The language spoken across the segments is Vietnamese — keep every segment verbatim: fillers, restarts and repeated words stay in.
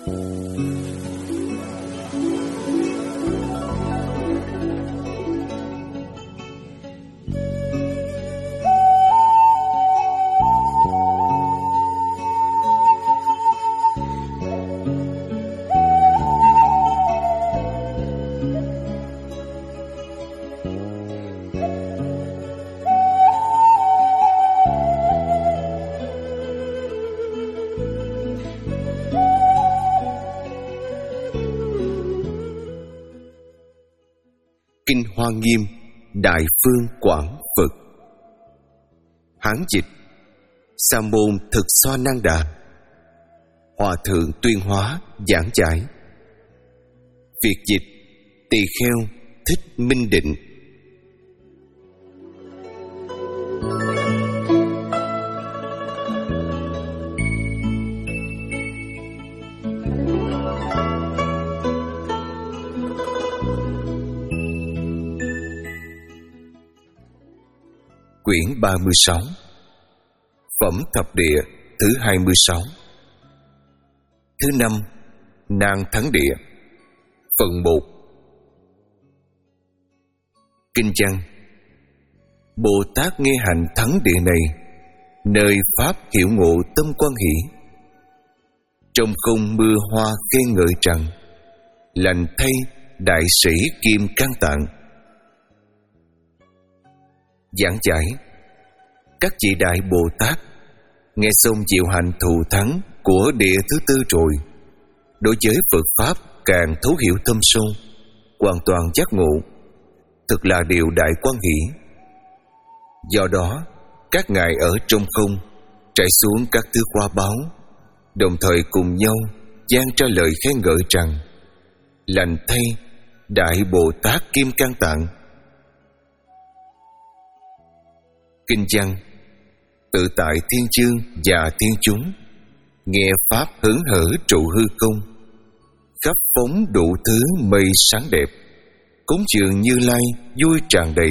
Kinh Hoa Nghiêm Đại Phương Quảng Phật. Hán dịch Sa môn Thực Xoa Năng Đà. Hòa thượng Tuyên Hóa giảng giải. Việt dịch Tỳ Kheo Thích Minh Định. Quyển ba mươi sáu. Phẩm Thập Địa thứ hai mươi sáu. Thứ năm, Nan Thắng Địa. Phần một. Kinh văn. Bồ Tát nghe hành thắng địa này, nơi pháp hiểu ngộ tâm quan hỷ. Trong không mưa hoa khen ngợi rằng, lành thay đại sĩ Kim Cang Tạng. Giảng giải. Các vị đại Bồ Tát nghe xong diệu hành thù thắng của địa thứ tư rồi, đối với Phật pháp càng thấu hiểu thâm sâu, hoàn toàn giác ngộ, thực là điều đại quan hỷ. Do đó, các ngài ở trong không trải xuống các thứ khoa báo, đồng thời cùng nhau giang ra lời khen ngợi rằng, lành thay đại Bồ Tát Kim Cang Tạng. Kinh văn. Tự tại thiên chương và thiên chúng nghe pháp hớn hở trụ hư không, khắp phóng đủ thứ mây sáng đẹp, cúng dường Như Lai vui tràn đầy.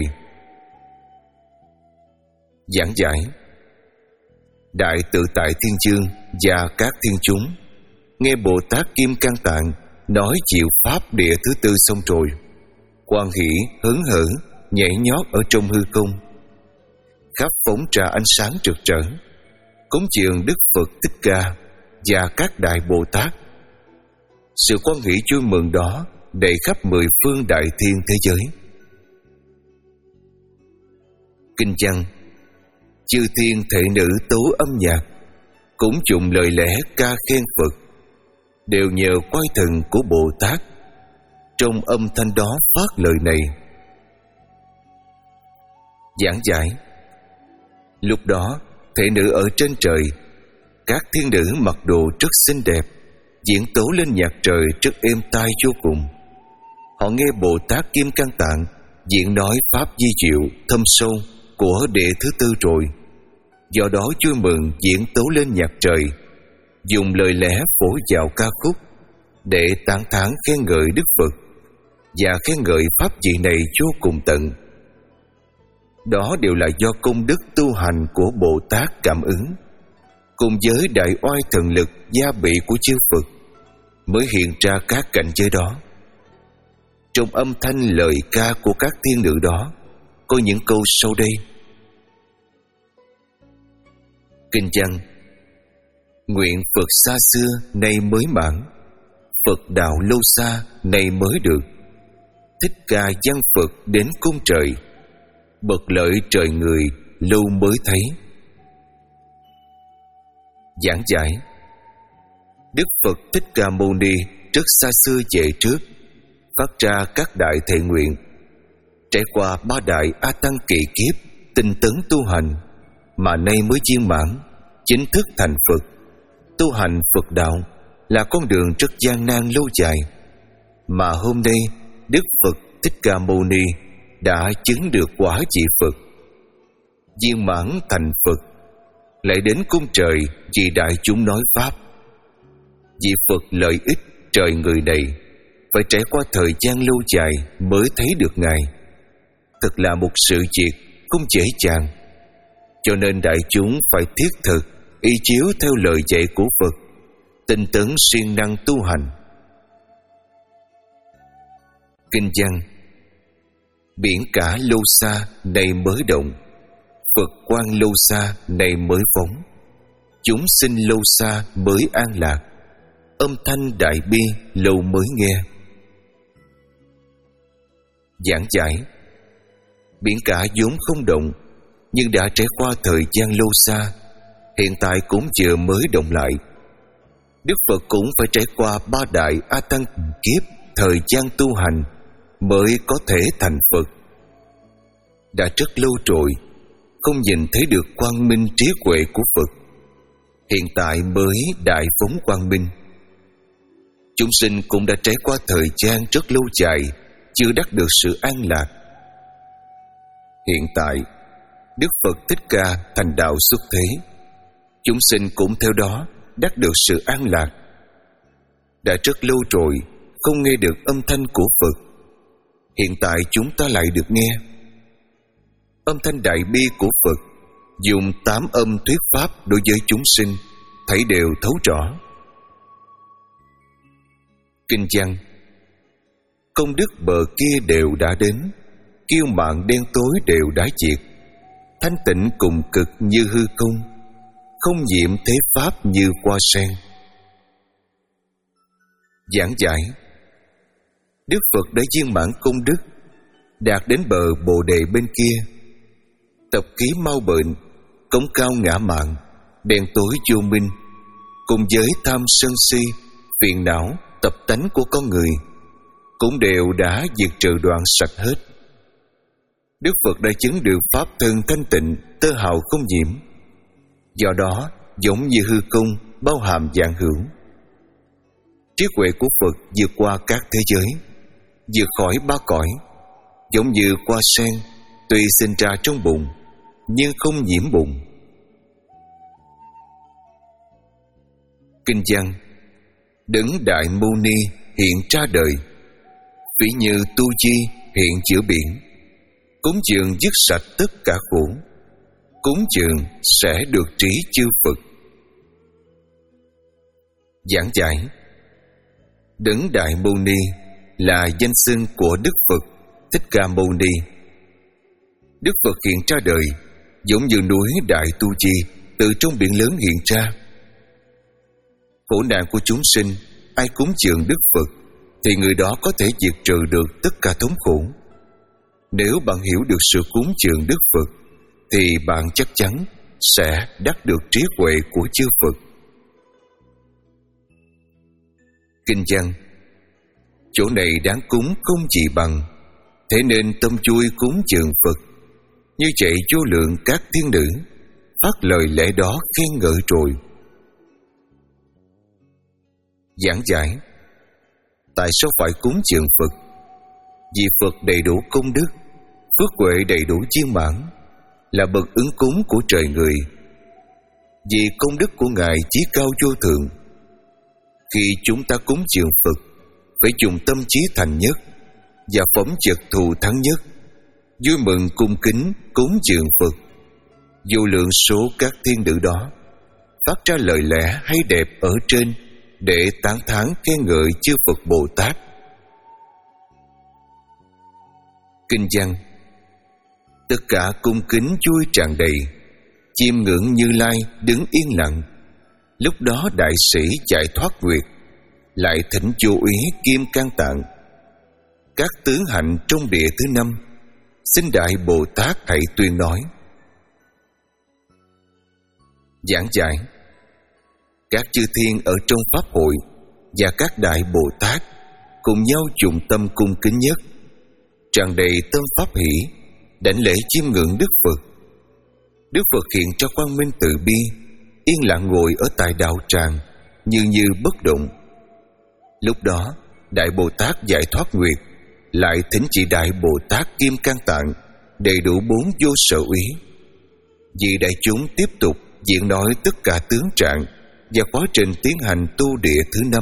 Giảng giải. Đại tự tại thiên chương và các thiên chúng nghe Bồ Tát Kim Cang Tạng nói chịu pháp địa thứ tư xong rồi, hoan hỷ hớn hở nhảy nhót ở trong hư không, khắp phóng ra ánh sáng rực rỡ, cúng dường Đức Phật Thích Ca và các đại Bồ Tát. Sự hoan hỷ vui mừng đó đầy khắp mười phương đại thiên thế giới. Kinh văn. Chư thiên thể nữ tấu âm nhạc, cũng dùng lời lẽ ca khen Phật, đều nhờ quay thần của Bồ Tát. Trong âm thanh đó phát lời này. Giảng giải. Lúc đó, thể nữ ở trên trời, các thiên nữ mặc đồ rất xinh đẹp, diễn tấu lên nhạc trời rất êm tai vô cùng. Họ nghe Bồ Tát Kim Cang Tạng diễn nói pháp di diệu thâm sâu của địa thứ tư rồi, do đó vui mừng diễn tấu lên nhạc trời, dùng lời lẽ phổ vào ca khúc để tán thán khen ngợi Đức Phật và khen ngợi pháp vị này vô cùng tận. Đó đều là do công đức tu hành của Bồ Tát cảm ứng, cùng với đại oai thần lực gia bị của chư Phật, mới hiện ra các cảnh giới đó. Trong âm thanh lời ca của các thiên nữ đó có những câu sau đây. Kinh văn. Nguyện Phật xa xưa nay mới mãn, Phật đạo lâu xa nay mới được, Thích Ca văn Phật đến cung trời, bậc lợi trời người lâu mới thấy. Giảng giải. Đức Phật Thích Ca Mâu Ni rất xa xưa về trước phát ra các đại thệ nguyện, trải qua ba đại A Tăng kỳ kiếp tinh tấn tu hành, mà nay mới viên mãn, chính thức thành Phật. Tu hành Phật đạo là con đường rất gian nan lâu dài, mà hôm nay Đức Phật Thích Ca Mâu Ni đã chứng được quả vị Phật, viên mãn thành Phật, lại đến cung trời vì đại chúng nói pháp. Vị Phật lợi ích trời người này phải trải qua thời gian lâu dài mới thấy được Ngài, thật là một sự việc không dễ dàng. Cho nên đại chúng phải thiết thực y chiếu theo lời dạy của Phật, tinh tấn siêng năng tu hành. Kinh văn: biển cả lâu xa này mới động, Phật quang lâu xa này mới phóng, chúng sinh lâu xa mới an lạc, âm thanh đại bi lâu mới nghe. Giảng giải: biển cả vốn không động, nhưng đã trải qua thời gian lâu xa, hiện tại cũng vừa mới động lại. Đức Phật cũng phải trải qua ba đại A Tăng kiếp thời gian tu hành mới có thể thành Phật. Đã rất lâu rồi không nhìn thấy được quang minh trí huệ của Phật, hiện tại mới đại phóng quang minh. Chúng sinh cũng đã trải qua thời gian rất lâu dài, chưa đắc được sự an lạc. Hiện tại Đức Phật Thích Ca thành đạo xuất thế, chúng sinh cũng theo đó đắc được sự an lạc. Đã rất lâu rồi không nghe được âm thanh của Phật, hiện tại chúng ta lại được nghe. Âm thanh đại bi của Phật dùng tám âm thuyết pháp đối với chúng sinh, thấy đều thấu rõ. Kinh văn: công đức bờ kia đều đã đến, kiêu mạn đen tối đều đã diệt, thanh tịnh cùng cực như hư không, không nhiễm thế pháp như hoa sen. Giảng giải: Đức Phật đã viên mãn công đức, đạt đến bờ Bồ Đề bên kia. Tập khí mau bệnh, cống cao ngã mạn, đen tối vô minh, cùng với tham sân si, phiền não, tập tánh của con người cũng đều đã diệt trừ đoạn sạch hết. Đức Phật đã chứng được pháp thân thanh tịnh, tơ hào không nhiễm. Do đó giống như hư không, bao hàm vạn hữu. Trí huệ của Phật vượt qua các thế giới, vượt khỏi ba cõi, giống như hoa sen tuy sinh ra trong bùn nhưng không nhiễm bùn. Kinh văn: đấng đại mâu ni hiện ra đời, ví như tu chi hiện giữa biển, cúng dường dứt sạch tất cả khổ, cúng dường sẽ được trí chư Phật. Giảng giải: đấng đại mâu ni là danh xưng của Đức Phật Thích Ca Mâu Ni. Đức Phật hiện ra đời giống như núi Đại Tu Chi từ trong biển lớn hiện ra. Khổ nạn của chúng sinh, ai cúng dường Đức Phật thì người đó có thể diệt trừ được tất cả thống khổ. Nếu bạn hiểu được sự cúng dường Đức Phật thì bạn chắc chắn sẽ đắc được trí huệ của chư Phật. Kinh văn: chỗ này đáng cúng không gì bằng, thế nên tâm vui cúng dường Phật. Như vậy vô lượng các thiên nữ phát lời lẽ đó khen ngợi rồi. Giảng giải: tại sao phải cúng dường Phật? Vì Phật đầy đủ công đức, phước huệ đầy đủ viên mãn, là bậc ứng cúng của trời người. Vì công đức của Ngài chí cao vô thượng. Khi chúng ta cúng dường Phật, phải dùng tâm trí thành nhất và phẩm chất thù thắng nhất, vui mừng cung kính cúng dường Phật. Vô lượng số các thiên nữ đó phát ra lời lẽ hay đẹp ở trên để tán thán khen ngợi chư Phật Bồ Tát. Kinh văn: tất cả cung kính vui tràn đầy, chiêm ngưỡng Như Lai đứng yên lặng. Lúc đó đại sĩ giải thoát nguyệt lại thỉnh vô úy Kim Cang Tạng. Các tướng hạnh trong địa thứ năm, xin Đại Bồ Tát hãy tuyên nói. Giảng giải: các chư thiên ở trong pháp hội và các đại Bồ Tát cùng nhau dùng tâm cung kính nhất, tràn đầy tâm pháp hỷ, đảnh lễ chiêm ngưỡng Đức Phật. Đức Phật hiện ra quang minh từ bi, yên lặng ngồi ở tại đạo tràng, như như bất động. Lúc đó Đại Bồ Tát giải thoát nguyệt lại thỉnh chỉ Đại Bồ Tát Kim Cang Tạng đầy đủ bốn vô sở úy. Vì đại chúng tiếp tục diễn nói tất cả tướng trạng và quá trình tiến hành tu địa thứ năm.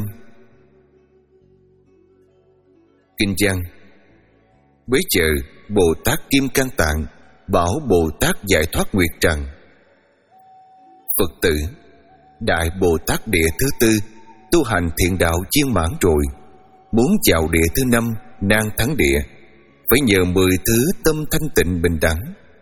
Kinh văn: bấy giờ Bồ Tát Kim Cang Tạng bảo Bồ Tát giải thoát nguyệt rằng: Phật tử, Đại Bồ Tát địa thứ tư tu hành thiện đạo viên mãn rồi, muốn vào địa thứ năm nan thắng địa, phải nhờ mười thứ tâm thanh tịnh bình đẳng.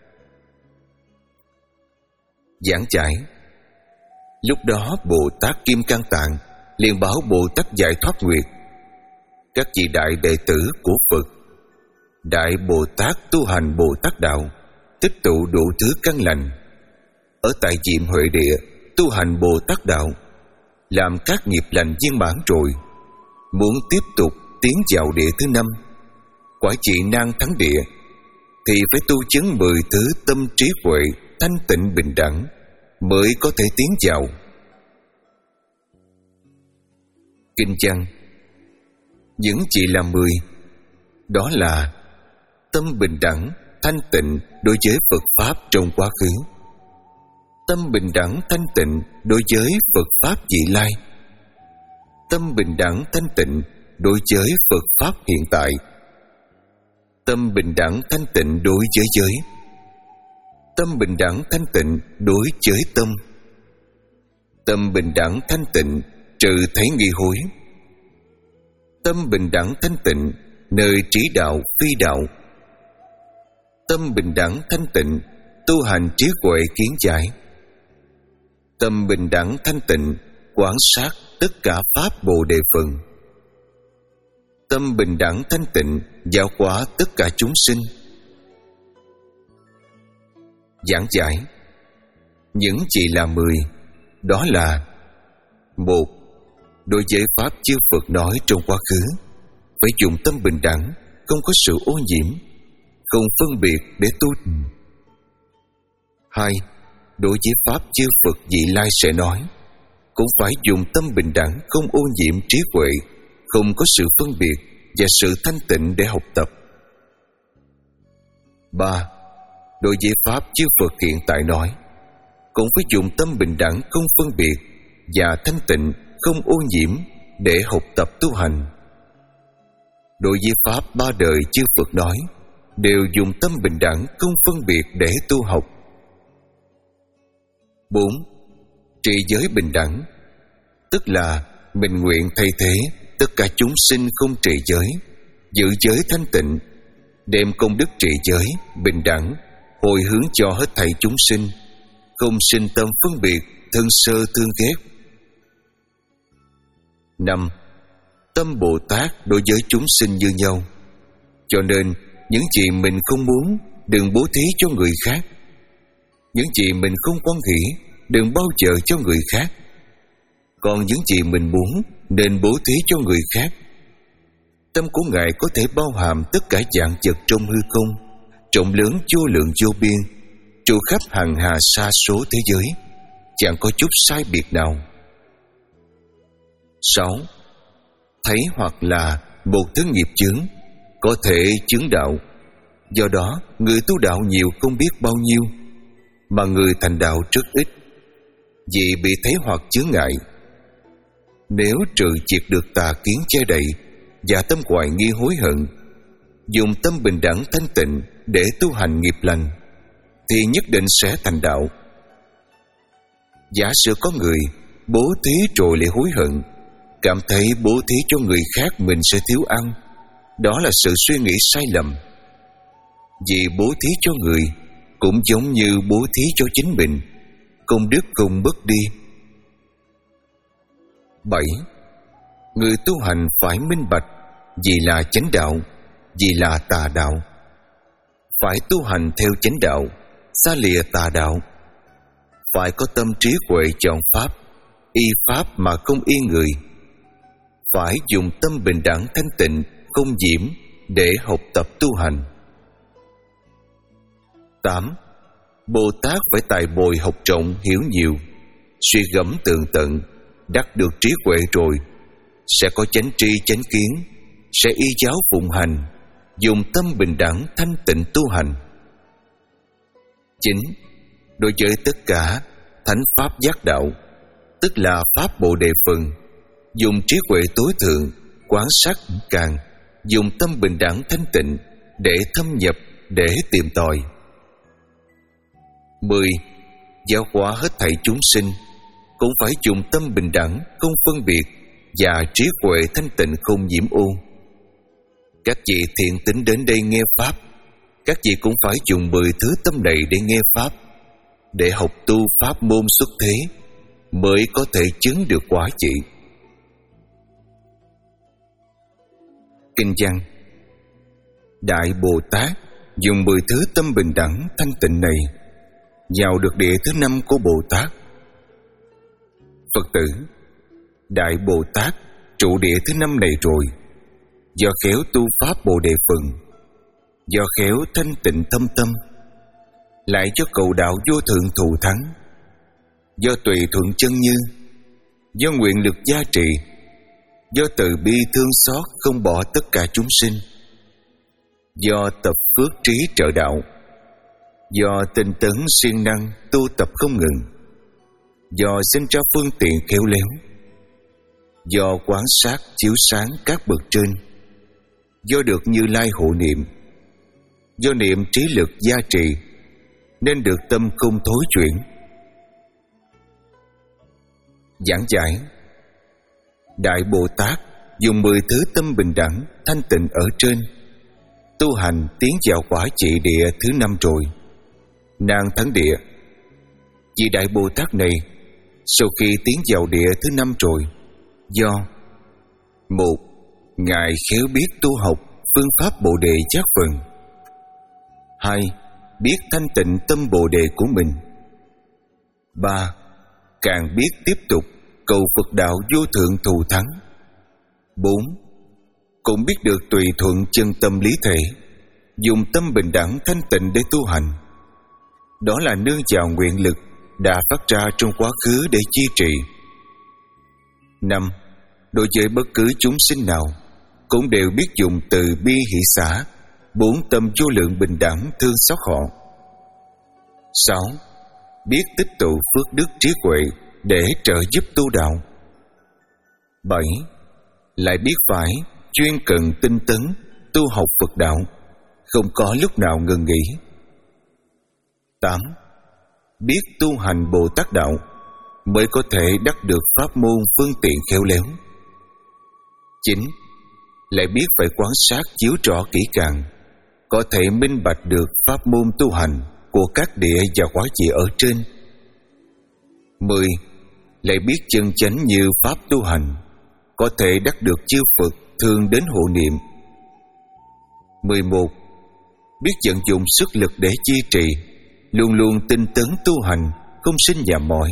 Giảng giải. Lúc đó Bồ Tát Kim Cang Tạng liền bảo Bồ Tát Giải Thoát Nguyệt: các vị đại đệ tử của Phật, Đại Bồ Tát tu hành Bồ Tát đạo, tích tụ đủ thứ căn lành, ở tại Diệm Huệ Địa tu hành Bồ Tát đạo, làm các nghiệp lành viên mãn rồi, muốn tiếp tục tiến vào địa thứ năm, quả vị nan thắng địa, thì phải tu chứng mười thứ tâm trí huệ thanh tịnh bình đẳng mới có thể tiến vào. Kinh văn. Những chỉ là mười, đó là tâm bình đẳng thanh tịnh đối với Phật Pháp trong quá khứ, tâm bình đẳng thanh tịnh đối với Phật Pháp vị lai, tâm bình đẳng thanh tịnh đối với Phật Pháp hiện tại, tâm bình đẳng thanh tịnh đối với giới, tâm bình đẳng thanh tịnh đối với tâm, tâm bình đẳng thanh tịnh trừ thấy nghi hối, tâm bình đẳng thanh tịnh nơi trí đạo phi đạo, tâm bình đẳng thanh tịnh tu hành trí huệ kiến giải, tâm bình đẳng thanh tịnh quán sát tất cả pháp Bồ Đề phần, tâm bình đẳng thanh tịnh giáo hóa tất cả chúng sinh. Giảng giải. Những chỉ là mười, đó là: một. Đối với pháp chư Phật nói trong quá khứ, phải dùng tâm bình đẳng, không có sự ô nhiễm, không phân biệt để tu. Hai. Đối với pháp chư Phật vị lai sẽ nói, cũng phải dùng tâm bình đẳng, không ô nhiễm trí huệ, không có sự phân biệt và sự thanh tịnh để học tập. Ba. Đối với pháp chư Phật hiện tại nói, cũng phải dùng tâm bình đẳng, không phân biệt và thanh tịnh, không ô nhiễm để học tập tu hành. Đối với pháp ba đời chư Phật nói, đều dùng tâm bình đẳng, không phân biệt để tu học. Bốn. Trì giới bình đẳng, tức là mình nguyện thay thế tất cả chúng sinh không trì giới, giữ giới thanh tịnh, đem công đức trì giới bình đẳng hồi hướng cho hết thảy chúng sinh, không sinh tâm phân biệt, thân sơ thương ghét. Năm. Tâm Bồ Tát đối với chúng sinh như nhau, cho nên những gì mình không muốn đừng bố thí cho người khác, những gì mình không quan hỷ đừng bao giờ cho người khác, còn những gì mình muốn nên bố thí cho người khác. Tâm của Ngài có thể bao hàm tất cả dạng vật trong hư không, rộng lớn vô lượng vô biên, trụ khắp hằng hà sa số thế giới, chẳng có chút sai biệt nào. Sáu. Thấy hoặc là một thứ nghiệp chướng có thể chứng đạo, do đó người tu đạo nhiều không biết bao nhiêu, mà người thành đạo rất ít, vì bị thấy hoặc chướng ngại. Nếu trừ triệt được tà kiến che đậy và tâm hoài nghi hối hận, dùng tâm bình đẳng thanh tịnh để tu hành nghiệp lành, thì nhất định sẽ thành đạo. Giả sử có người bố thí rồi lại hối hận, cảm thấy bố thí cho người khác mình sẽ thiếu ăn, đó là sự suy nghĩ sai lầm. Vì bố thí cho người cũng giống như bố thí cho chính mình, công đức không mất đi. Bảy. Người tu hành phải minh bạch gì là chánh đạo, gì là tà đạo. Phải tu hành theo chánh đạo, xa lìa tà đạo. Phải có tâm trí huệ chọn pháp, y pháp mà không y người. Phải dùng tâm bình đẳng thanh tịnh, không nhiễm để học tập tu hành. Tám. Bồ Tát phải tài bồi học rộng hiểu nhiều, suy gẫm tường tận, đắc được trí huệ rồi, sẽ có chánh tri chánh kiến, sẽ y giáo phụng hành, dùng tâm bình đẳng thanh tịnh tu hành. Chín. Đối với tất cả thánh pháp giác đạo, tức là pháp Bồ Đề phần, dùng trí huệ tối thượng quán sát càng, dùng tâm bình đẳng thanh tịnh để thâm nhập, để tìm tòi. Mười. Giáo hóa hết thảy chúng sinh, cũng phải dùng tâm bình đẳng, không phân biệt và trí huệ thanh tịnh không nhiễm ô. Các vị thiện tín đến đây nghe pháp, các vị cũng phải dùng mười thứ tâm này để nghe pháp, để học tu pháp môn xuất thế, mới có thể chứng được quả vị. Kinh văn: Đại Bồ Tát dùng mười thứ tâm bình đẳng thanh tịnh này vào được địa thứ năm của Bồ Tát. Phật tử, Đại Bồ Tát trụ địa thứ năm này rồi, do khéo tu pháp Bồ Đề Phần, do khéo thanh tịnh thâm tâm, lại cho cầu đạo vô thượng thù thắng, do tùy thuận chân như, do nguyện lực gia trì, do từ bi thương xót không bỏ tất cả chúng sinh, do tập phước trí trợ đạo, do tinh tấn siêng năng tu tập không ngừng, do sinh ra phương tiện khéo léo, do quán sát chiếu sáng các bậc trên, do được Như Lai hộ niệm, do niệm trí lực gia trì, nên được tâm không thối chuyển. Giảng giải: Đại Bồ Tát dùng mười thứ tâm bình đẳng thanh tịnh ở trên, tu hành tiến vào quả vị địa thứ năm rồi, nàng thắng địa. Vị Đại Bồ Tát này sau khi tiến vào địa thứ năm rồi, do: một, Ngài khéo biết tu học phương pháp Bồ Đề giác phần. Hai, biết thanh tịnh tâm Bồ Đề của mình. Ba, càng biết tiếp tục cầu Phật đạo vô thượng thù thắng. Bốn, cũng biết được tùy thuận chân tâm lý thể, dùng tâm bình đẳng thanh tịnh để tu hành. Đó là nương vào nguyện lực đã phát ra trong quá khứ để chi trì. Năm, đối với bất cứ chúng sinh nào cũng đều biết dùng từ bi hỷ xả, bốn tâm vô lượng bình đẳng thương xót họ. Sáu, biết tích tụ phước đức trí huệ để trợ giúp tu đạo. Bảy, lại biết phải chuyên cần tinh tấn tu học Phật đạo, không có lúc nào ngừng nghỉ. Tám, biết tu hành Bồ Tát đạo mới có thể đắc được pháp môn phương tiện khéo léo. Chín, lại biết phải quan sát chiếu rõ kỹ càng, có thể minh bạch được pháp môn tu hành của các địa và quả vị ở trên. Mười, lại biết chân chánh như pháp tu hành, có thể đắc được chư Phật thường đến hộ niệm. Mười một, biết vận dụng sức lực để chi trì, luôn luôn tinh tấn tu hành, không sinh già mỏi.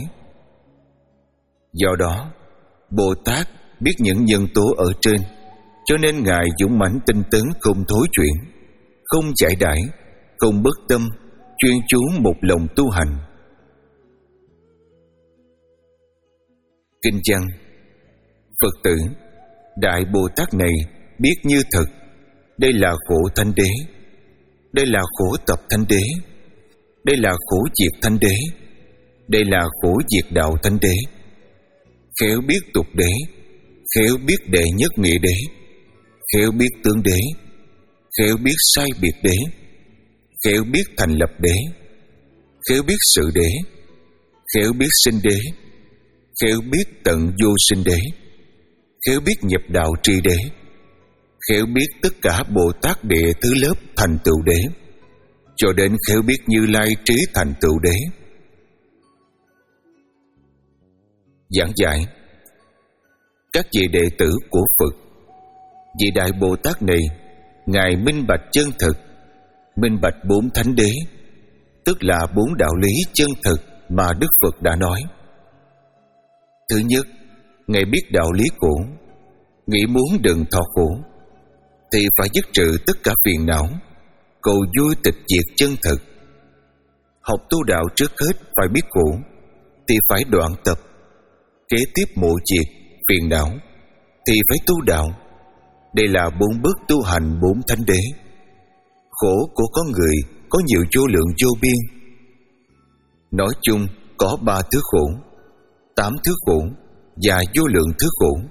Do đó, Bồ Tát biết những nhân tố ở trên, cho nên Ngài dũng mãnh tinh tấn không thối chuyển, không giải đãi, không bất tâm, chuyên chú một lòng tu hành. Kinh văn: Phật tử, Đại Bồ Tát này biết như thật, đây là khổ Thánh Đế, đây là khổ tập Thánh Đế, đây là khổ diệt Thánh Đế, đây là khổ diệt đạo Thánh Đế. Khéo biết tục đế, khéo biết đệ nhất nghĩa đế, khéo biết tướng đế, khéo biết sai biệt đế, khéo biết thành lập đế, khéo biết sự đế, khéo biết sinh đế, khéo biết tận vô sinh đế, khéo biết nhập đạo tri đế, khéo biết tất cả Bồ Tát địa thứ lớp thành tựu đế, cho đến khéo biết Như Lai trí thành tựu đế. Giảng giải: Các vị đệ tử của Phật, vị Đại Bồ Tát này, Ngài minh bạch chân thực, minh bạch bốn thánh đế, tức là bốn đạo lý chân thực mà Đức Phật đã nói. Thứ nhất, Ngài biết đạo lý khổ, nghĩ muốn đừng thọ khổ, thì phải dứt trừ tất cả phiền não, cầu vui tịch diệt chân thực. Học tu đạo trước hết phải biết khổ, thì phải đoạn tập, kế tiếp mộ diệt phiền não, thì phải tu đạo. Đây là bốn bước tu hành bốn thánh đế. Khổ của con người có nhiều vô lượng vô biên. Nói chung có ba thứ khổ, tám thứ khổ và vô lượng thứ khổ.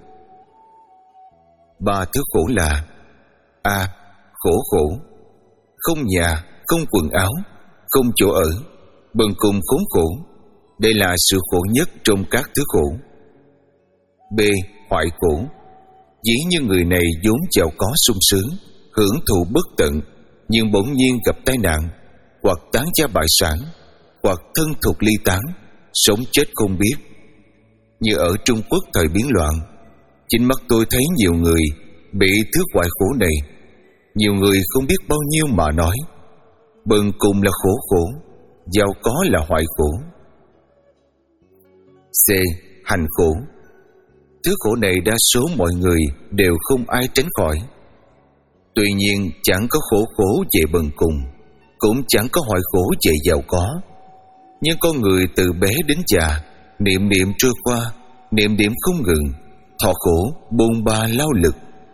Ba thứ khổ là: A. Khổ khổ, không nhà, không quần áo, không chỗ ở, bần cùng khốn khổ. Đây là sự khổ nhất trong các thứ khổ. B. hoại khổ. Dĩ như người này vốn giàu có sung sướng, hưởng thụ bất tận, nhưng bỗng nhiên gặp tai nạn, hoặc tán gia bại sản, hoặc thân thuộc ly tán, sống chết không biết. Như ở Trung Quốc thời biến loạn, chính mắt tôi thấy nhiều người bị thứ hoại khổ này. Nhiều người không biết bao nhiêu mà nói, bần cùng là khổ khổ, giàu có là hoại khổ. C. Hành khổ. Thứ khổ này đa số mọi người đều không ai tránh khỏi. Tuy nhiên chẳng có khổ khổ về bần cùng, cũng chẳng có hoại khổ về giàu có. Nhưng con người từ bé đến già, niệm niệm trôi qua, niệm niệm không ngừng, thọ khổ, bôn ba lao lực.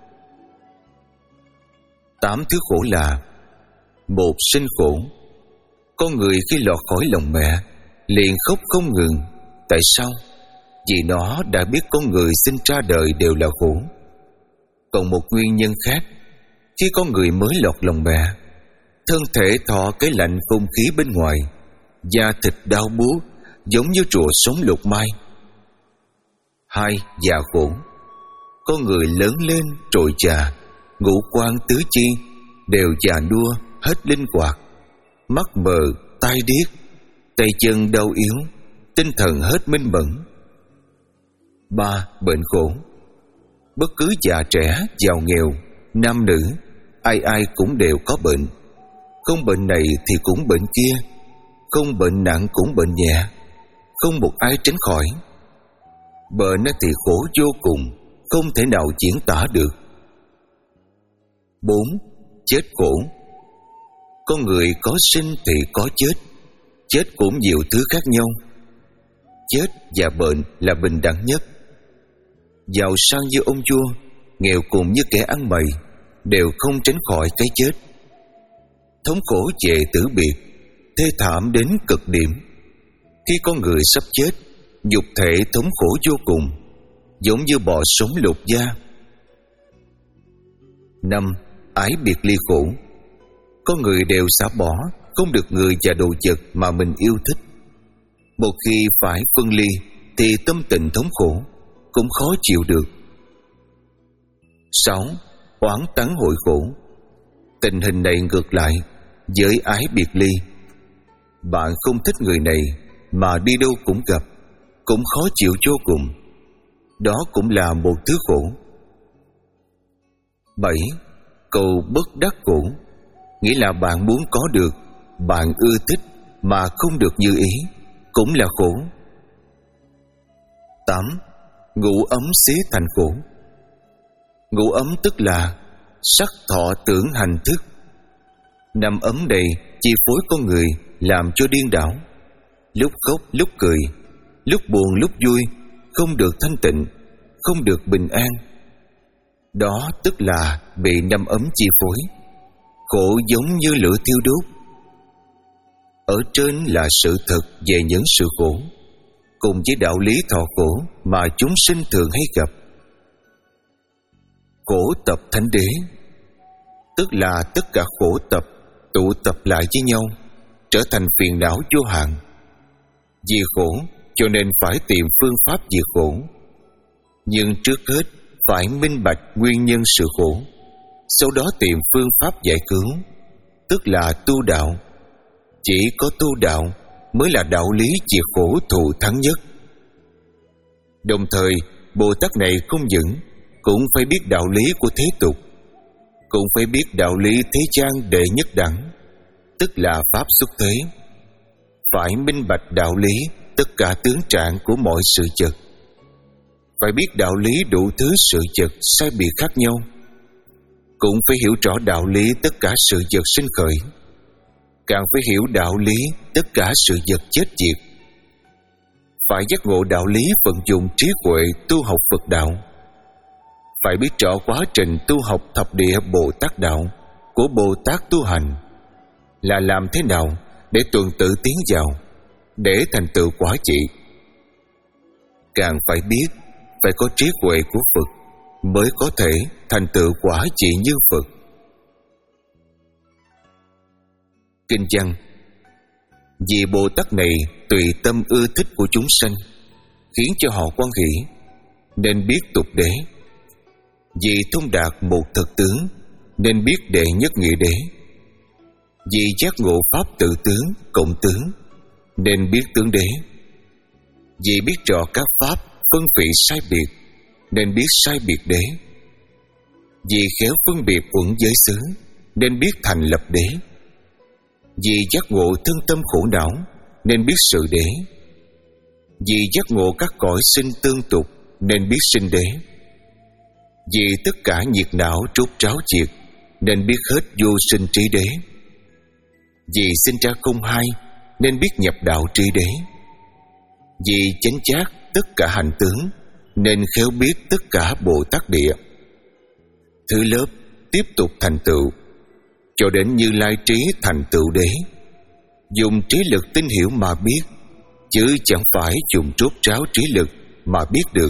Tám thứ khổ là: một. Sinh khổ. Con người khi lọt khỏi lòng mẹ liền khóc không ngừng. Tại sao? Vì nó đã biết con người sinh ra đời đều là khổ. Còn một nguyên nhân khác, khi con người mới lọt lòng mẹ, thân thể thọ cái lạnh không khí bên ngoài, da thịt đau buốt giống như rùa sống lục mai. Hai. Già khổ. Con người lớn lên trồi già, ngũ quan tứ chi đều già nua hết linh hoạt, mắt mờ, tai điếc, tay chân đau yếu, tinh thần hết minh mẫn. Ba. Bệnh khổ. Bất cứ già trẻ, giàu nghèo, nam nữ, ai ai cũng đều có bệnh. Không bệnh này thì cũng bệnh kia, không bệnh nặng cũng bệnh nhẹ, không một ai tránh khỏi. Bệnh thì khổ vô cùng, không thể nào diễn tả được. Bốn. Chết khổ. Con người có sinh thì có chết. Chết cũng nhiều thứ khác nhau. Chết và bệnh là bình đẳng nhất. Giàu sang như ông vua, nghèo cùng như kẻ ăn mày, đều không tránh khỏi cái chết. Thống khổ về tử biệt, thê thảm đến cực điểm. Khi con người sắp chết, nhục thể thống khổ vô cùng, giống như bò sống lột da. Năm. Ái biệt ly khổ. Con người đều xả bỏ, không được người và đồ vật mà mình yêu thích. Một khi phải phân ly thì tâm tình thống khổ, cũng khó chịu được. Sáu. Oán tán hội khổ. Tình hình này ngược lại với ái biệt ly. Bạn không thích người này mà đi đâu cũng gặp, cũng khó chịu vô cùng. Đó cũng là một thứ khổ. Bảy. Cầu bất đắc khổ. Nghĩa là bạn muốn có được, bạn ưa thích mà không được như ý, cũng là khổ. Tám. Ngũ ấm xế thành khổ. Ngũ ấm tức là sắc thọ tưởng hành thức. Năm ấm này chi phối con người, làm cho điên đảo, lúc khóc lúc cười, lúc buồn lúc vui, không được thanh tịnh, không được bình an. Đó tức là bị năm ấm chi phối. Khổ giống như lửa thiêu đốt. Ở trên là sự thật về những sự khổ, cùng với đạo lý thọ khổ mà chúng sinh thường hay gặp. Khổ tập thánh đế, tức là tất cả khổ tập tụ tập lại với nhau, trở thành phiền não vô hạn. Vì khổ cho nên phải tìm phương pháp diệt khổ. Nhưng trước hết phải minh bạch nguyên nhân sự khổ, sau đó tìm phương pháp giải cứu, tức là tu đạo. Chỉ có tu đạo mới là đạo lý diệt khổ thù thắng nhất. Đồng thời Bồ Tát này không những cũng phải biết đạo lý của thế tục, cũng phải biết đạo lý thế gian đệ nhất đẳng, tức là pháp xuất thế. Phải minh bạch đạo lý tất cả tướng trạng của mọi sự vật, phải biết đạo lý đủ thứ sự vật sai biệt khác nhau, cũng phải hiểu rõ đạo lý tất cả sự vật sinh khởi, càng phải hiểu đạo lý tất cả sự vật chết diệt. Phải giác ngộ đạo lý vận dụng trí huệ tu học Phật đạo, phải biết rõ quá trình tu học thập địa Bồ Tát đạo của Bồ Tát tu hành là làm thế nào để tuần tự tiến vào, để thành tựu quả trị. Càng phải biết, phải có trí huệ của Phật mới có thể thành tựu quả trị như Phật. Kinh văn: vì Bồ Tát này tùy tâm ưa thích của chúng sanh, khiến cho họ hoan hỷ, nên biết tục đế. Vì thông đạt một thực tướng, nên biết đệ nhất nghĩa đế. Vì giác ngộ pháp tự tướng, cộng tướng, nên biết tướng đế. Vì biết rõ các pháp phân vị sai biệt, nên biết sai biệt đế. Vì khéo phân biệt uẩn giới xứ, nên biết thành lập đế. Vì giác ngộ thân tâm khổ não, nên biết sự đế. Vì giác ngộ các cõi sinh tương tục, nên biết sinh đế. Vì tất cả nhiệt não trút ráo triệt, nên biết hết vô sinh trí đế. Vì sinh ra không hai, nên biết nhập đạo trí đế. Vì chánh giác tất cả hành tướng, nên khéo biết tất cả Bồ Tát địa. Thứ lớp tiếp tục thành tựu, cho đến Như Lai trí thành tựu đế. Dùng trí lực tinh hiểu mà biết, chứ chẳng phải dùng trút ráo trí lực mà biết được.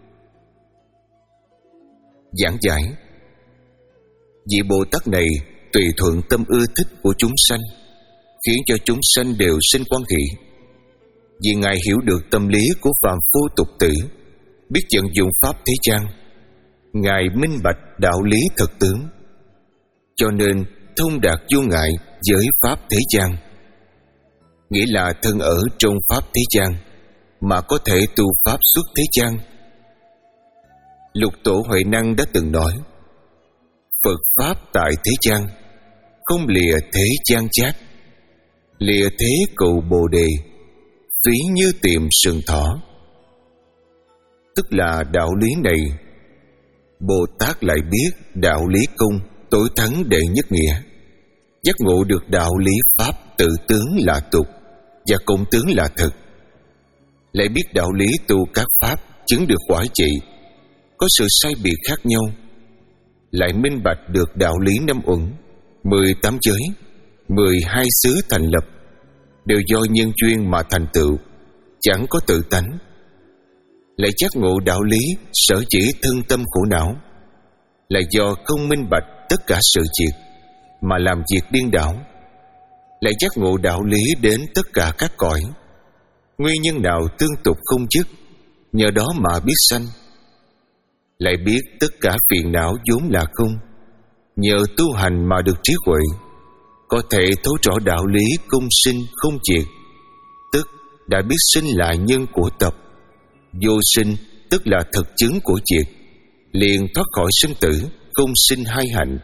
Giảng giải: vị Bồ Tát này tùy thuận tâm ưa thích của chúng sanh, khiến cho chúng sanh đều sinh quan hỷ. Vì Ngài hiểu được tâm lý của phàm phu tục tử, biết vận dụng pháp thế gian, Ngài minh bạch đạo lý thực tướng, cho nên thông đạt vô ngại với pháp thế gian. Nghĩa là thân ở trong pháp thế gian mà có thể tu pháp xuất thế gian. Lục Tổ Huệ Năng đã từng nói: Phật pháp tại thế gian, không lìa thế gian chát, lìa thế cầu Bồ đề, phí như tìm sừng thỏ. Tức là đạo lý này, Bồ Tát lại biết đạo lý công tối thắng đệ nhất nghĩa, giác ngộ được đạo lý pháp tự tướng là tục và cộng tướng là thực, lại biết đạo lý tu các pháp chứng được quả trị có sự sai biệt khác nhau, lại minh bạch được đạo lý năm uẩn, mười tám giới, mười hai xứ thành lập, đều do nhân duyên mà thành tựu, chẳng có tự tánh. Lại giác ngộ đạo lý sở chỉ thân tâm khổ não, lại do không minh bạch tất cả sự việc mà làm việc điên đảo. Lại giác ngộ đạo lý đến tất cả các cõi, nguyên nhân nào tương tục không dứt, nhờ đó mà biết sanh. Lại biết tất cả phiền não vốn là không, nhờ tu hành mà được trí huệ, có thể thấu rõ đạo lý công sinh không diệt, tức đã biết sinh là nhân của tập, vô sinh tức là thực chứng của diệt, liền thoát khỏi sinh tử, không sinh hai hạnh.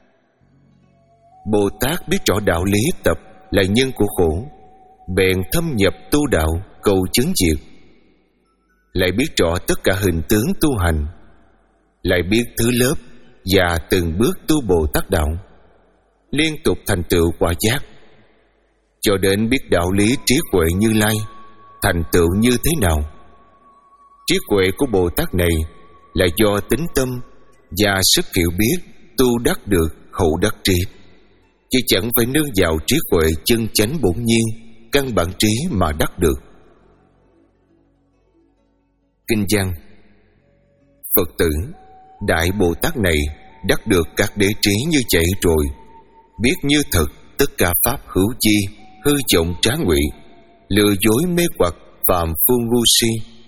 Bồ Tát biết rõ đạo lý tập là nhân của khổ, bèn thâm nhập tu đạo cầu chứng diệt. Lại biết rõ tất cả hình tướng tu hành, lại biết thứ lớp và từng bước tu Bồ Tát đạo, liên tục thành tựu quả giác, cho đến biết đạo lý trí huệ Như Lai thành tựu như thế nào. Trí huệ của Bồ Tát này là do tính tâm và sức hiểu biết tu đắc được hậu đắc trí, chứ chẳng phải nương vào trí huệ chân chánh bổn nhiên căn bản trí mà đắc được. Kinh văn: Phật tử, Đại Bồ Tát này đắc được các đế trí như vậy rồi, biết như thật tất cả pháp hữu chi, hư vọng trá ngụy, lừa dối mê hoặc, phàm phu ngu si.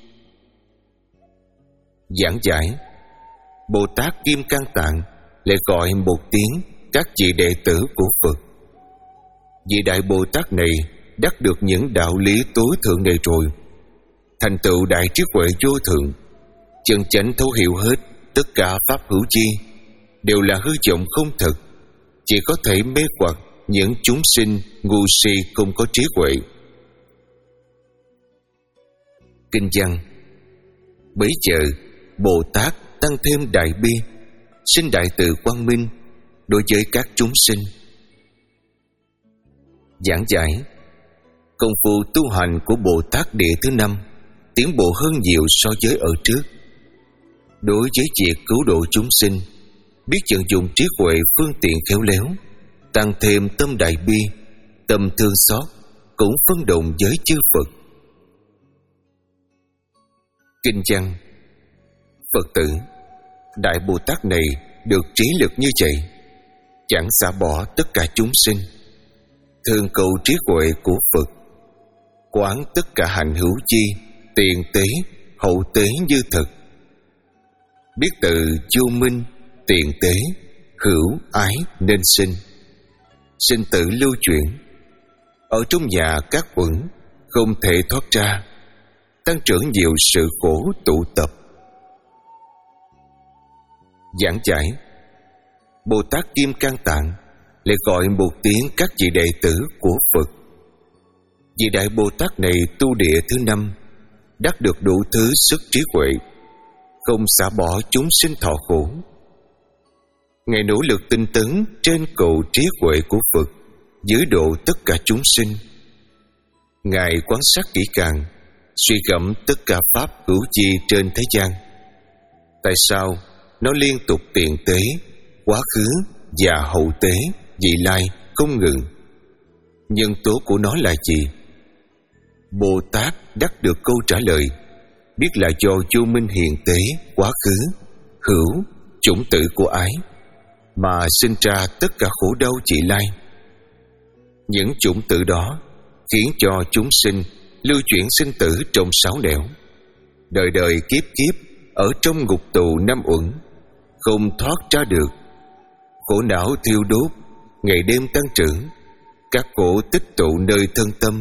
Giảng giải: Bồ Tát Kim Cang Tạng lại gọi một tiếng các vị đệ tử của Phật. Vị Đại Bồ Tát này đắc được những đạo lý tối thượng này rồi, thành tựu đại trí huệ vô thượng, chân chánh thấu hiểu hết tất cả pháp hữu chi đều là hư vọng không thật, chỉ có thể mê hoặc những chúng sinh ngu si không có trí huệ. Kinh văn: Bấy giờ Bồ Tát tăng thêm đại bi, sinh đại từ quang minh đối với các chúng sinh. Giảng giải: Công phu tu hành của Bồ Tát địa thứ năm tiến bộ hơn nhiều so với ở trước. Đối với việc cứu độ chúng sinh, biết vận dụng trí huệ phương tiện khéo léo, tăng thêm tâm đại bi, tâm thương xót, cũng phân đồng với chư Phật. Kinh văn: Phật tử, Đại Bồ Tát này được trí lực như vậy, chẳng xả bỏ tất cả chúng sinh, thường cầu trí huệ của Phật, quán tất cả hành hữu chi, tiền tế, hậu tế như thật, biết từ vô minh, tiền tế, hữu, ái nên sinh. Sinh tử lưu chuyển, ở trong nhà các uẩn, không thể thoát ra, tăng trưởng nhiều sự khổ tụ tập. Giảng giải: Bồ Tát Kim Cang Tạng lại gọi một tiếng các vị đệ tử của Phật. Vị Đại Bồ Tát này tu địa thứ năm, đắc được đủ thứ sức trí huệ, không xả bỏ chúng sinh thọ khổ. Ngài nỗ lực tinh tấn trên cầu trí huệ của Phật, giới độ tất cả chúng sinh. Ngài quan sát kỹ càng, suy gẫm tất cả pháp hữu chi trên thế gian. Tại sao nó liên tục tiền tế, quá khứ và hậu tế, vị lai không ngừng? Nhân tố của nó là gì? Bồ Tát đắc được câu trả lời, biết là do vô minh hiện tế, quá khứ, hữu, chủng tử của ái mà sinh ra tất cả khổ đau vị lai. Những chủng tử đó khiến cho chúng sinh lưu chuyển sinh tử trong sáu nẻo, đời đời kiếp kiếp ở trong ngục tù năm uẩn, không thoát ra được. Khổ não thiêu đốt, ngày đêm tăng trưởng, các khổ tích tụ nơi thân tâm.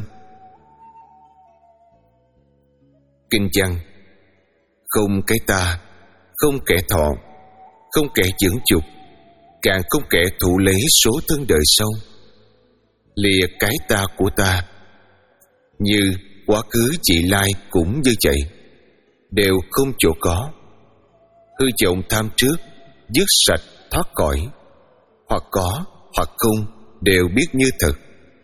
Kinh văn: Không cái ta, không kẻ thọ, không kẻ dưỡng dục, càng không kẻ thụ lấy số thân đời sau. Lìa cái ta của ta, như quá khứ vị lai cũng như vậy, đều không chỗ có. Hư vọng tham trước, dứt sạch thoát khỏi, hoặc có hoặc không, đều biết như thật.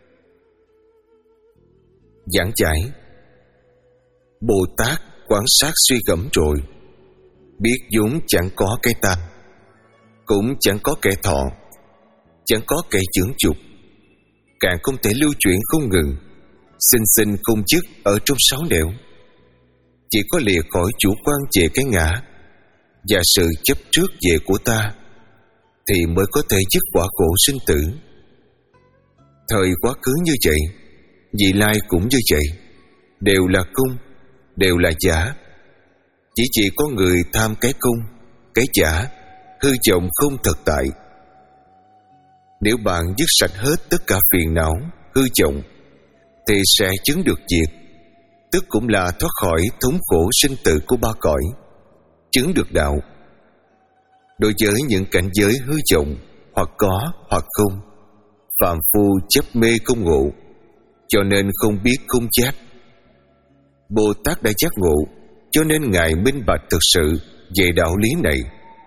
Giảng giải: Bồ Tát quan sát suy gẫm rồi, biết vốn chẳng có cái ta, cũng chẳng có kẻ thọ, chẳng có kẻ dưỡng dục, càng không thể lưu chuyển không ngừng, sinh sinh không dứt ở trong sáu nẻo. Chỉ có lìa khỏi chủ quan về cái ngã và sự chấp trước về của ta, thì mới có thể dứt quả khổ sinh tử. Thời quá khứ như vậy, vị lai cũng như vậy, đều là không, đều là giả. Chỉ chỉ có người tham cái không, cái giả, hư vọng không thật tại. Nếu bạn dứt sạch hết tất cả phiền não, hư vọng, thì sẽ chứng được diệt, tức cũng là thoát khỏi thống khổ sinh tử của ba cõi, chứng được đạo. Đối với những cảnh giới hư vọng, hoặc có hoặc không, phàm phu chấp mê không ngộ, cho nên không biết không giác. Bồ Tát đã giác ngộ, cho nên Ngài minh bạch thực sự về đạo lý này.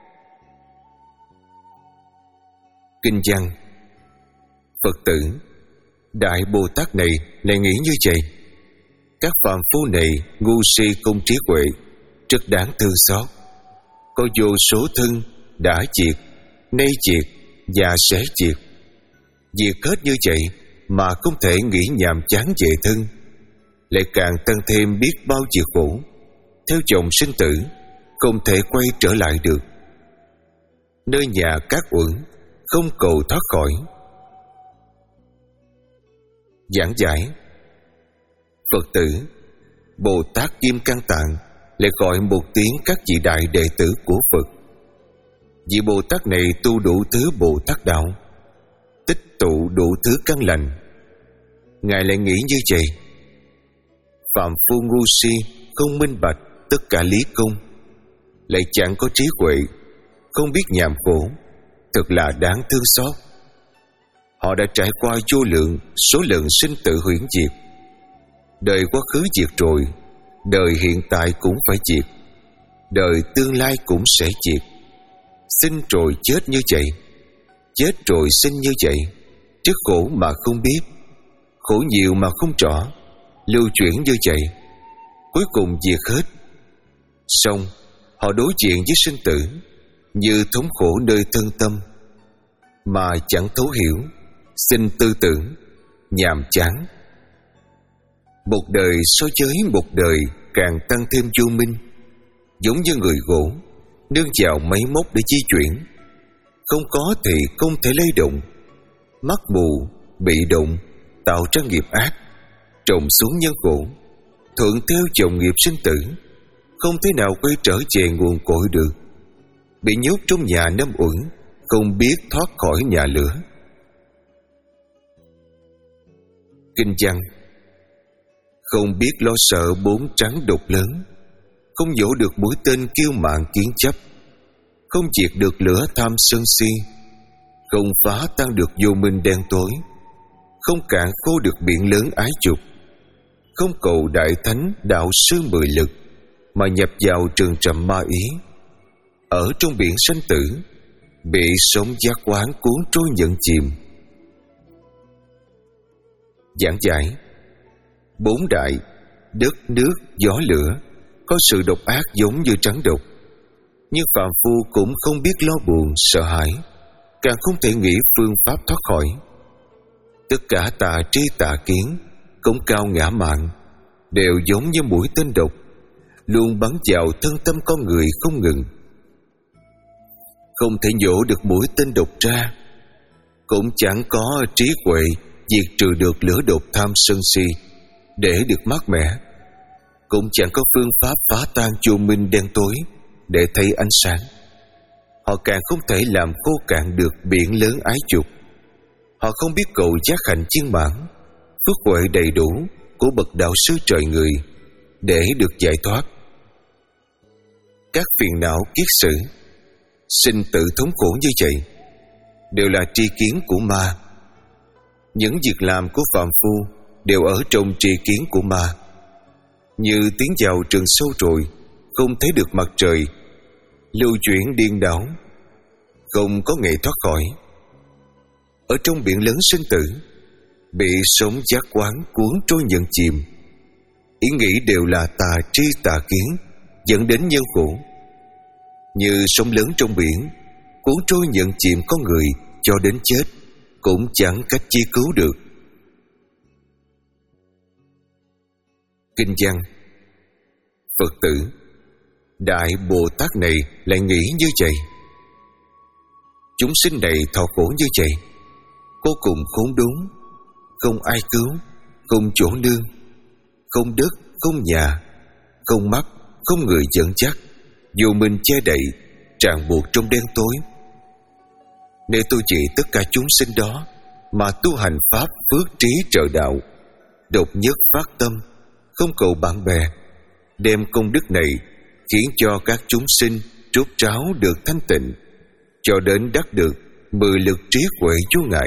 Kinh văn: Phật tử, Đại Bồ Tát này lại nghĩ như vậy. Các phàm phu này ngu si không trí huệ, rất đáng thương xót. Có vô số thân đã diệt, nay diệt và sẽ diệt. Diệt hết như vậy mà không thể nghĩ nhàm chán về thân, lại càng tăng thêm biết bao nhiêu khổ. Theo chồng sinh tử, không thể quay trở lại được. Nơi nhà các uẩn, không cầu thoát khỏi. Giảng giải: Phật tử, Bồ Tát Kim Cang Tạng lại gọi một tiếng các vị đại đệ tử của Phật. Vị Bồ Tát này tu đủ thứ Bồ Tát đạo, tích tụ đủ thứ căn lành. Ngài lại nghĩ như vậy: phàm phu ngu si không minh bạch tất cả lý công, lại chẳng có trí huệ, không biết nhàm khổ, thật là đáng thương xót. Họ đã trải qua vô lượng số lượng sinh tử huyễn diệt. Đời quá khứ diệt rồi, đời hiện tại cũng phải diệt, đời tương lai cũng sẽ diệt. Sinh rồi chết như vậy, chết rồi sinh như vậy, trước khổ mà không biết, khổ nhiều mà không rõ, lưu chuyển như vậy, cuối cùng diệt hết. Xong họ đối diện với sinh tử như thống khổ nơi thân tâm, mà chẳng thấu hiểu, sinh tư tưởng, nhàm chán. Một đời so với một đời càng tăng thêm vô minh, giống như người gỗ nương vào máy móc để di chuyển, không có thì không thể lay động. Mắt mù, bị động, tạo ra nghiệp ác, trồng xuống nhân khổ, thuận theo dòng nghiệp sinh tử, không thể nào quay trở về nguồn cội được. bị nhốt trong nhà năm uẩn, không biết thoát khỏi nhà lửa. Kinh văn: không biết lo sợ bốn trắng độc lớn, không dỗ được mũi tên kiêu mạn kiến chấp, không diệt được lửa tham sân si, không phá tan được vô minh đen tối, không cạn khô được biển lớn ái dục, không cầu đại thánh đạo sư mười lực, mà nhập vào trường trầm ma ý, ở trong biển sanh tử, bị sóng giác quán cuốn trôi nhận chìm. Giảng giải: bốn đại, đất, nước, gió, lửa, có sự độc ác giống như trắng độc, nhưng phàm phu cũng không biết lo buồn, sợ hãi, càng không thể nghĩ phương pháp thoát khỏi. Tất cả tà tri tà kiến, cũng cao ngã mạn, đều giống như mũi tên độc, luôn bắn vào thân tâm con người không ngừng. Không thể nhổ được mũi tên độc ra, cũng chẳng có trí huệ diệt trừ được lửa độc tham sân si để được mát mẻ, cũng chẳng có phương pháp phá tan vô minh đen tối để thấy ánh sáng. Họ càng không thể làm khô cạn được biển lớn ái dục. Họ không biết cầu giác hạnh viên mãn, phước huệ đầy đủ của bậc đạo sư trời người để được giải thoát. Các phiền não kiết sử, sinh tử thống khổ như vậy đều là tri kiến của ma. Những việc làm của phàm phu đều ở trong tri kiến của ma. Như tiến vào rừng sâu rồi, không thấy được mặt trời, lưu chuyển điên đảo, không có ngày thoát khỏi. Ở trong biển lớn sinh tử, bị sóng giác quán cuốn trôi nhận chìm. Ý nghĩ đều là tà tri tà kiến, dẫn đến nhân khổ. Như sóng lớn trong biển, cuốn trôi nhận chìm con người cho đến chết, cũng chẳng cách chi cứu được. Kinh văn: Phật tử, Đại Bồ Tát này lại nghĩ như vậy. Chúng sinh này thọ khổ như vậy, vô cùng khốn đốn, không ai cứu, không chỗ nương, không đất, không nhà, không mắt, không người dẫn dắt, vô minh che đậy, ràng buộc trong đen tối. Nếu tôi chỉ tất cả chúng sinh đó mà tu hành pháp phước trí trợ đạo, độc nhất phát tâm, không cầu bạn bè, đem công đức này khiến cho các chúng sinh rốt ráo được thanh tịnh, cho đến đắc được mười lực trí huệ vô ngại.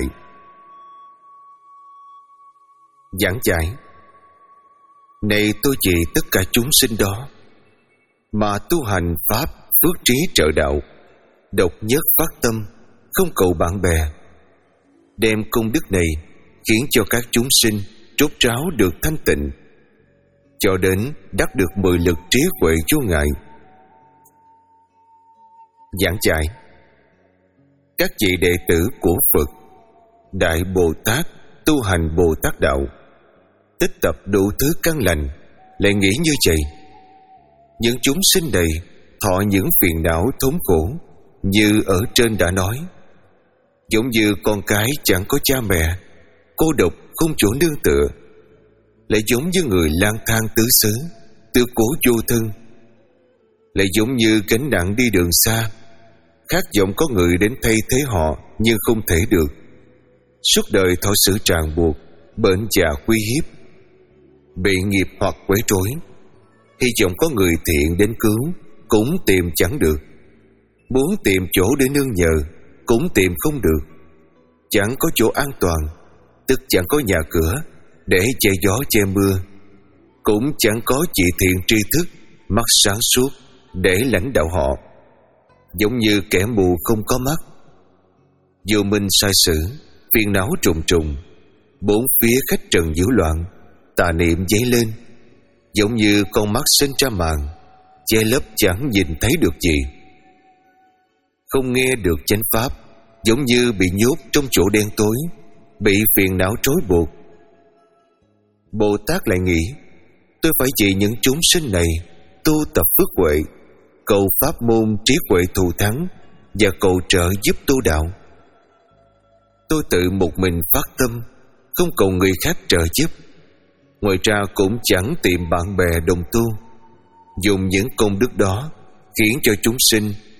Giảng giải: này tôi chỉ tất cả chúng sinh đó mà tu hành pháp phước trí trợ đạo, độc nhất phát tâm, không cầu bạn bè, đem công đức này khiến cho các chúng sinh rốt ráo được thanh tịnh, cho đến đắc được mười lực trí huệ vô ngại. Giảng giải: các vị đệ tử của Phật, Đại Bồ Tát tu hành Bồ Tát đạo, tích tập đủ thứ căn lành, lại nghĩ như vậy. Những chúng sinh này thọ những phiền não thống khổ, như ở trên đã nói, giống như con cái chẳng có cha mẹ, cô độc không chỗ nương tựa, lại giống như người lang thang tứ xứ, tư cố vô thân, lại giống như gánh nặng đi đường xa, khát vọng có người đến thay thế họ nhưng không thể được, suốt đời thọ sự ràng buộc, bệnh già quy hiếp, bị nghiệp hoặc quấy rối, hy vọng có người thiện đến cứu cũng tìm chẳng được, muốn tìm chỗ để nương nhờ cũng tìm không được, chẳng có chỗ an toàn, tức chẳng có nhà cửa để che gió che mưa, cũng chẳng có chỉ thiện tri thức, mắt sáng suốt để lãnh đạo họ, giống như kẻ mù không có mắt. Vô minh sai sử, phiền não trùng trùng, bốn phía khách trần nhiễu loạn, tà niệm dấy lên, giống như con mắt sinh ra màn, che lấp chẳng nhìn thấy được gì. Không nghe được chánh pháp, giống như bị nhốt trong chỗ đen tối, bị phiền não trói buộc. Bồ Tát lại nghĩ, tôi phải vì những chúng sinh này tu tập phước huệ, cầu pháp môn trí huệ thù thắng và cầu trợ giúp tu đạo. Tôi tự một mình phát tâm, không cầu người khác trợ giúp, ngoài ra cũng chẳng tìm bạn bè đồng tu, dùng những công đức đó khiến cho chúng sinh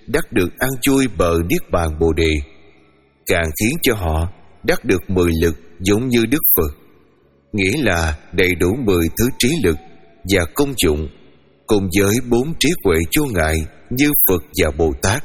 đắc được an vui bờ niết bàn Bồ đề, càng khiến cho họ đắc được mười lực giống như Đức Phật, nghĩa là đầy đủ mười thứ trí lực và công dụng, cùng với bốn trí huệ vô ngại như Phật và Bồ Tát.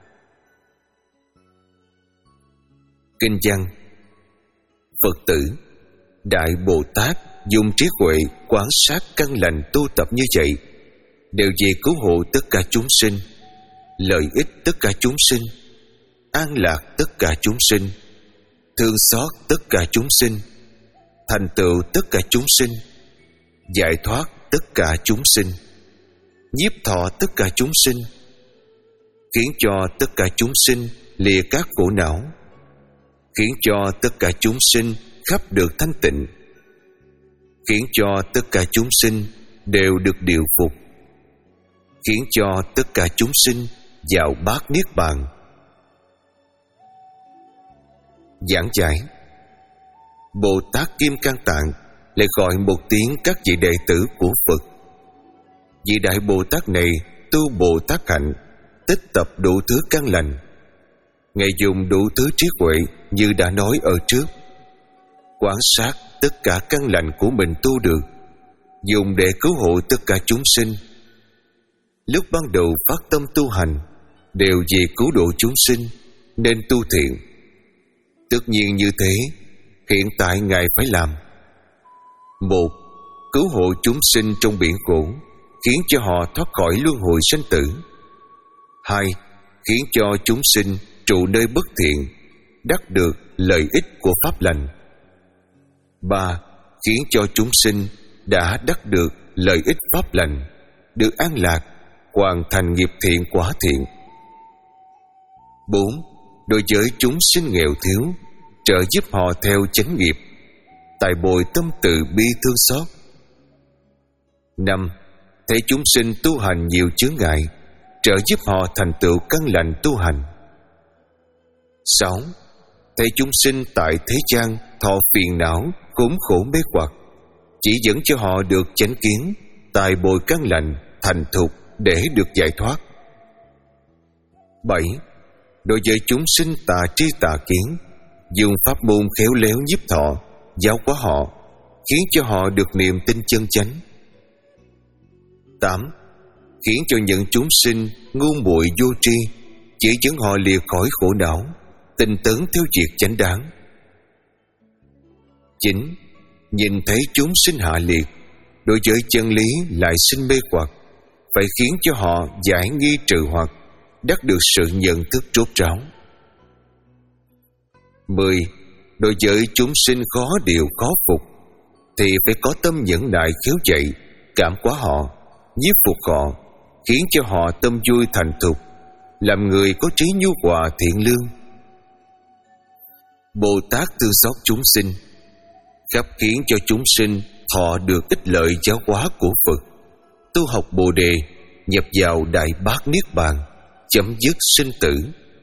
Kinh văn: Phật tử, Đại Bồ Tát dùng trí huệ quán sát căn lành tu tập như vậy, đều vì cứu hộ tất cả chúng sinh, lợi ích tất cả chúng sinh, an lạc tất cả chúng sinh, thương xót tất cả chúng sinh, thành tựu tất cả chúng sinh, giải thoát tất cả chúng sinh, nhiếp thọ tất cả chúng sinh, khiến cho tất cả chúng sinh lìa các khổ não, khiến cho tất cả chúng sinh khắp được thanh tịnh, khiến cho tất cả chúng sinh đều được điều phục, khiến cho tất cả chúng sinh vào bát niết bàn. Giảng giải: Bồ Tát Kim Cang Tạng lại gọi một tiếng các vị đệ tử của Phật. Vị Đại Bồ Tát này tu Bồ Tát hạnh, tích tập đủ thứ căn lành. Ngài dùng đủ thứ trí huệ như đã nói ở trước, quan sát tất cả căn lành của mình tu được, dùng để cứu hộ tất cả chúng sinh. Lúc ban đầu phát tâm tu hành đều vì cứu độ chúng sinh nên tu thiện. Tất nhiên như thế, hiện tại Ngài phải làm: một, cứu hộ chúng sinh trong biển khổ, khiến cho họ thoát khỏi luân hồi sanh tử. Hai, khiến cho chúng sinh trụ nơi bất thiện, đắc được lợi ích của pháp lành. Ba, khiến cho chúng sinh đã đắc được lợi ích pháp lành, được an lạc, hoàn thành nghiệp thiện quả thiện. Bốn, đối với chúng sinh nghèo thiếu, trợ giúp họ theo chánh nghiệp, tài bồi tâm từ bi thương xót. Năm, thấy chúng sinh tu hành nhiều chướng ngại, trợ giúp họ thành tựu căn lành tu hành. Sáu, thấy chúng sinh tại thế gian thọ phiền não, khốn khổ mê hoặc, chỉ dẫn cho họ được chánh kiến, tài bồi căn lành, thành thục để được giải thoát. Bảy, đối với chúng sinh tà tri tà kiến, dùng pháp môn khéo léo nhiếp thọ, giáo hóa họ, khiến cho họ được niềm tin chân chánh. Tám, khiến cho những chúng sinh ngu muội vô tri, chỉ dẫn họ lìa khỏi khổ não, tinh tấn theo việc chánh đáng. Chín, nhìn thấy chúng sinh hạ liệt, đối với chân lý lại sinh mê hoặc, phải khiến cho họ giải nghi trừ hoặc, đắc được sự nhận thức rốt ráo. Mười, đối với chúng sinh khó điều khó phục, thì phải có tâm nhẫn nại khéo dạy, cảm hóa họ, nhiếp phục họ, khiến cho họ tâm vui thành thục, làm người có trí nhu hòa thiện lương. Bồ Tát thương xót chúng sinh, khắp khiến cho chúng sinh thọ được ích lợi giáo hóa của Phật, tu học Bồ đề, nhập vào đại bát niết bàn, chấm dứt sinh tử.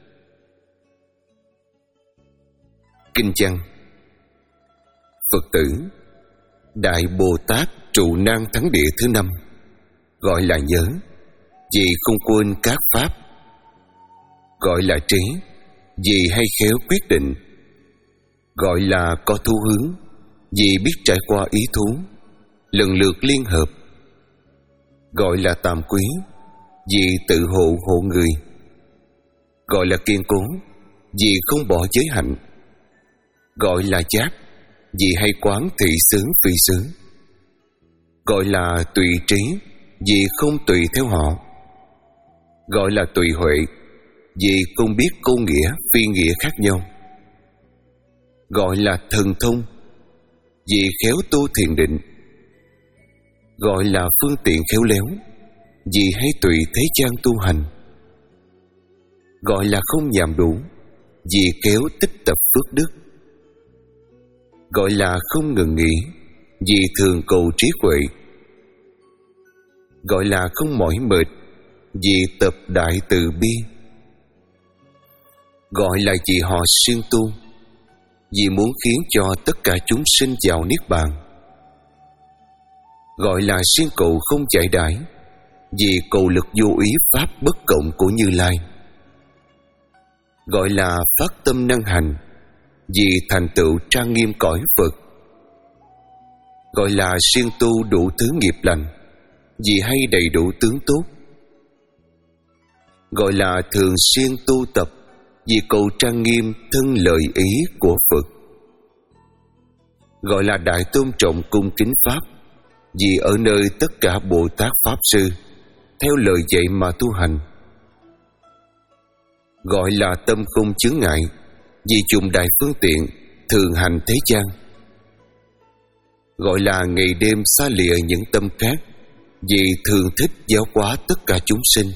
Kinh văn: Phật tử, Đại Bồ Tát trụ nan thắng địa thứ năm, gọi là nhớ, vì không quên các pháp. Gọi là trí, vì hay khéo quyết định. Gọi là có thú hướng, vì biết trải qua ý thú, lần lượt liên hợp. Gọi là tam quý, vì tự hộ hộ người. Gọi là kiên cố, vì không bỏ giới hạnh. Gọi là giác, vì hay quán thị xứ phi xứ. Gọi là tùy trí, vì không tùy theo họ. Gọi là tùy huệ, vì không biết câu nghĩa phi nghĩa khác nhau. Gọi là thần thông, vì khéo tu thiền định. Gọi là phương tiện khéo léo, vì hay tùy thế gian tu hành. Gọi là không nhàm đủ, vì khéo tích tập phước đức. Gọi là không ngừng nghỉ, vì thường cầu trí huệ. Gọi là không mỏi mệt, vì tập đại từ bi. Gọi là vì họ siêng tu, vì muốn khiến cho tất cả chúng sinh vào niết bàn. Gọi là siêng cầu không giải đãi, vì cầu lực vô ý pháp bất cộng của Như Lai. gọi là phát tâm năng hành, vì thành tựu trang nghiêm cõi Phật. Gọi là siêng tu đủ thứ nghiệp lành, vì hay đầy đủ tướng tốt. Gọi là thường xuyên tu tập, vì cầu trang nghiêm thân lời ý của Phật. Gọi là đại tôn trọng cung kính Pháp, vì ở nơi tất cả Bồ Tát Pháp Sư theo lời dạy mà tu hành. Gọi là tâm không chướng ngại, vì dùng đại phương tiện thường hành thế gian. Gọi là ngày đêm xa lìa những tâm khác, vì thường thích giáo hóa tất cả chúng sinh.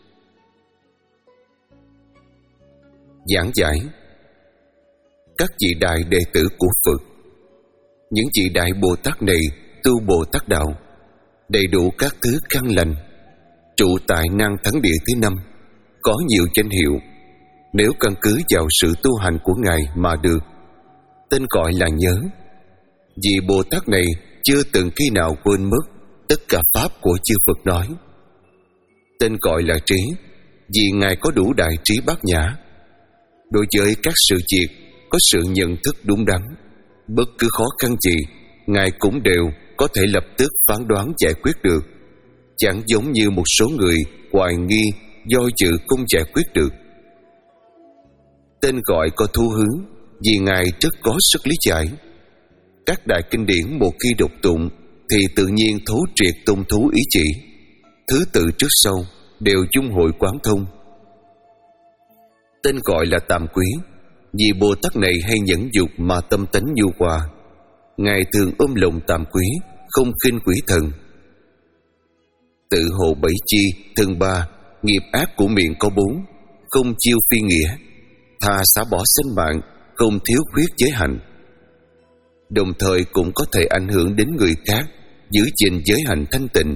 Giảng giải các vị đại đệ tử của Phật. Những vị đại Bồ Tát này tu Bồ Tát đạo, đầy đủ các thứ căn lành, trụ tại Năng Thắng Địa thứ năm, có nhiều danh hiệu. Nếu căn cứ vào sự tu hành của Ngài mà được, tên gọi là nhớ. Vì Bồ Tát này chưa từng khi nào quên mất tất cả Pháp của chư Phật nói. Tên gọi là trí, vì Ngài có đủ đại trí bát nhã. Đối với các sự việc có sự nhận thức đúng đắn, bất cứ khó khăn gì Ngài cũng đều có thể lập tức phán đoán giải quyết được, chẳng giống như một số người hoài nghi do dự không giải quyết được. Tên gọi có thu hướng, vì Ngài rất có sức lý giải. Các đại kinh điển một khi đọc tụng thì tự nhiên thấu triệt tôn thú ý chỉ, thứ tự trước sau đều dung hội quán thông. Tên gọi là Tạm Quý, vì Bồ Tát này hay nhẫn dục mà tâm tánh nhu hòa. Ngài thường ôm lòng tàm quý, không khinh quỷ thần. Tự hộ bảy chi, thân ba, nghiệp ác của miệng có bốn, không chiêu phi nghĩa, thà xả bỏ sinh mạng, không thiếu khuyết giới hạnh. Đồng thời cũng có thể ảnh hưởng đến người khác, giữ gìn giới hạnh thanh tịnh.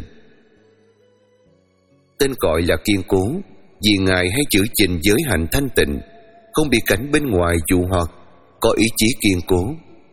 Tên gọi là Kiên Cố, vì Ngài hay giữ gìn giới hạnh thanh tịnh, không bị cảnh bên ngoài dụ hoặc, có ý chí kiên cố.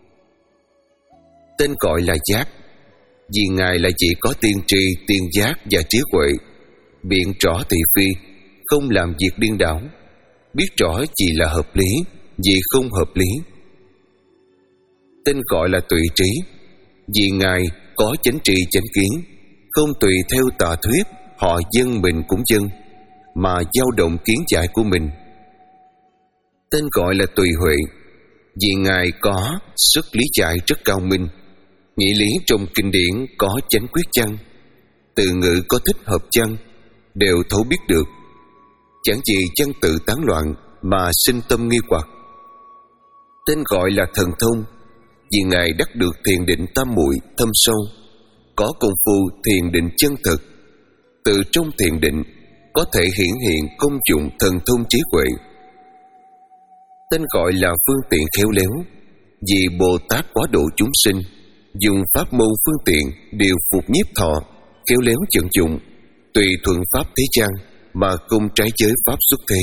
Tên gọi là Giác, vì Ngài là chỉ có tiên tri, tiên giác và trí huệ, biện rõ thị phi, không làm việc điên đảo, biết rõ gì là hợp lý, gì không hợp lý. Tên gọi là Tùy Trí, vì Ngài có chánh tri chánh kiến, không tùy theo tà thuyết họ dân mình cũng dân, mà dao động kiến giải của mình. Tên gọi là Tùy Huệ, vì Ngài có sức lý giải rất cao minh, nghĩa lý trong kinh điển có chánh quyết chăng, từ ngữ có thích hợp chăng, đều thấu biết được, chẳng gì chăng tự tán loạn mà sinh tâm nghi hoặc. Tên gọi là Thần Thông, vì Ngài đắc được thiền định tam muội thâm sâu, có công phu thiền định chân thực, từ trong thiền định có thể hiển hiện công dụng thần thông trí huệ. Tên gọi là Phương Tiện Khéo Léo, vì Bồ Tát quá độ chúng sinh, dùng pháp môn phương tiện điều phục nhiếp thọ, khéo léo vận dụng, tùy thuận pháp thế gian mà không trái giới pháp xuất thế.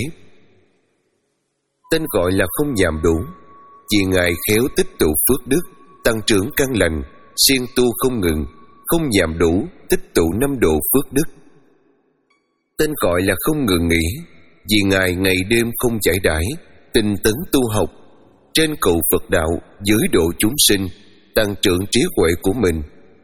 Tên gọi là Không Nhàm Đủ, vì Ngài khéo tích tụ phước đức, tăng trưởng căn lành, siêng tu không ngừng, không nhàm đủ, tích tụ năm độ phước đức. Tên gọi là Không Ngừng Nghỉ, vì Ngài ngày đêm không giải đãi, tinh tấn tu học, trên cầu Phật đạo, dưới độ chúng sinh, tăng trưởng trí huệ của mình.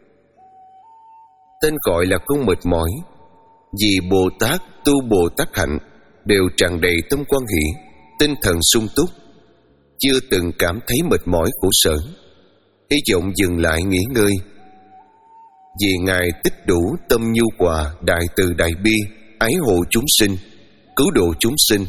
Tên gọi là Không Mệt Mỏi, vì Bồ Tát tu Bồ Tát hạnh đều tràn đầy tâm quan hỷ, tinh thần sung túc, chưa từng cảm thấy mệt mỏi khổ sở, hy vọng dừng lại nghỉ ngơi. Vì Ngài tích đủ tâm nhu hòa, đại từ đại bi, ái hộ chúng sinh, cứu độ chúng sinh.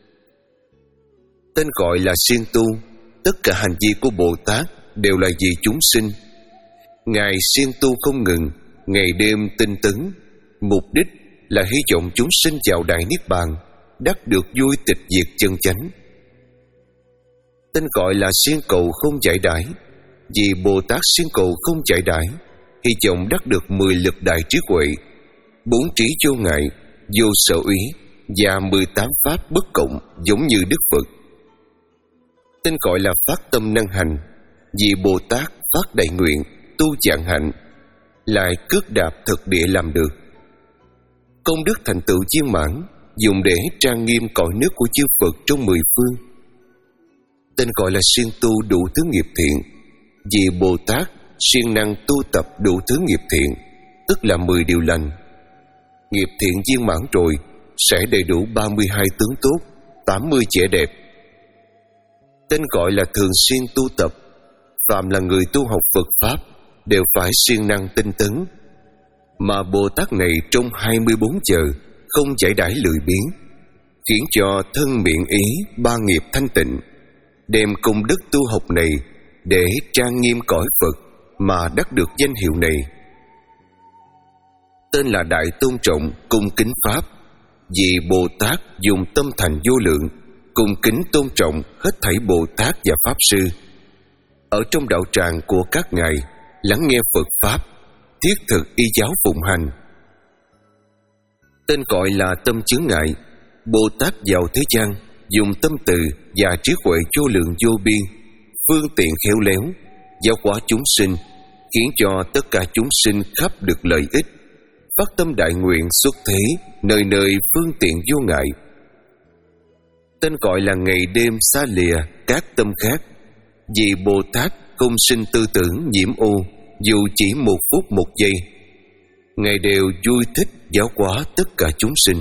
Tên gọi là Siêng Tu, tất cả hành vi của Bồ Tát đều là vì chúng sinh. Ngài siêng tu không ngừng, ngày đêm tinh tấn, mục đích là hy vọng chúng sinh vào đại niết bàn, đắc được vui tịch diệt chân chánh. Tên gọi là Siêng Cầu Không Giải Đãi, vì Bồ Tát siêng cầu không giải đãi, hy vọng đắc được mười lực đại trí huệ, bốn trí vô ngại, vô sở úy và mười tám pháp bất cộng giống như Đức Phật. Tên gọi là Phát Tâm Năng Hành, vì Bồ Tát phát đại nguyện, tu dạng hạnh, lại cước đạp thực địa làm được. Công đức thành tựu viên mãn, dùng để trang nghiêm cõi nước của chư Phật trong mười phương. Tên gọi là siêng tu đủ thứ nghiệp thiện, vì Bồ Tát siêng năng tu tập đủ thứ nghiệp thiện, tức là mười điều lành. Nghiệp thiện viên mãn rồi sẽ đầy đủ ba mươi hai tướng tốt, tám mươi vẻ đẹp. Tên gọi là thường xuyên tu tập. Phạm là người tu học Phật Pháp đều phải siêng năng tinh tấn. Mà Bồ Tát này trong hai mươi bốn giờ không giải đãi lười biếng, khiến cho thân miệng ý ba nghiệp thanh tịnh, đem công đức tu học này để trang nghiêm cõi Phật mà đắc được danh hiệu này. Tên là Đại Tôn Trọng Cung Kính Pháp, vì Bồ Tát dùng tâm thành vô lượng cung kính tôn trọng hết thảy Bồ Tát và Pháp Sư. Ở trong đạo tràng của các ngài lắng nghe Phật Pháp, thiết thực y giáo phụng hành. Tên gọi là tâm chướng ngại. Bồ Tát vào thế gian dùng tâm từ và trí huệ vô lượng vô biên, phương tiện khéo léo giáo hóa chúng sinh, khiến cho tất cả chúng sinh khắp được lợi ích, phát tâm đại nguyện xuất thế, nơi nơi phương tiện vô ngại. Tên gọi là ngày đêm xa lìa các tâm khác, vì Bồ Tát không sinh tư tưởng nhiễm ô, dù chỉ một phút một giây. Ngài đều vui thích giáo hóa tất cả chúng sinh.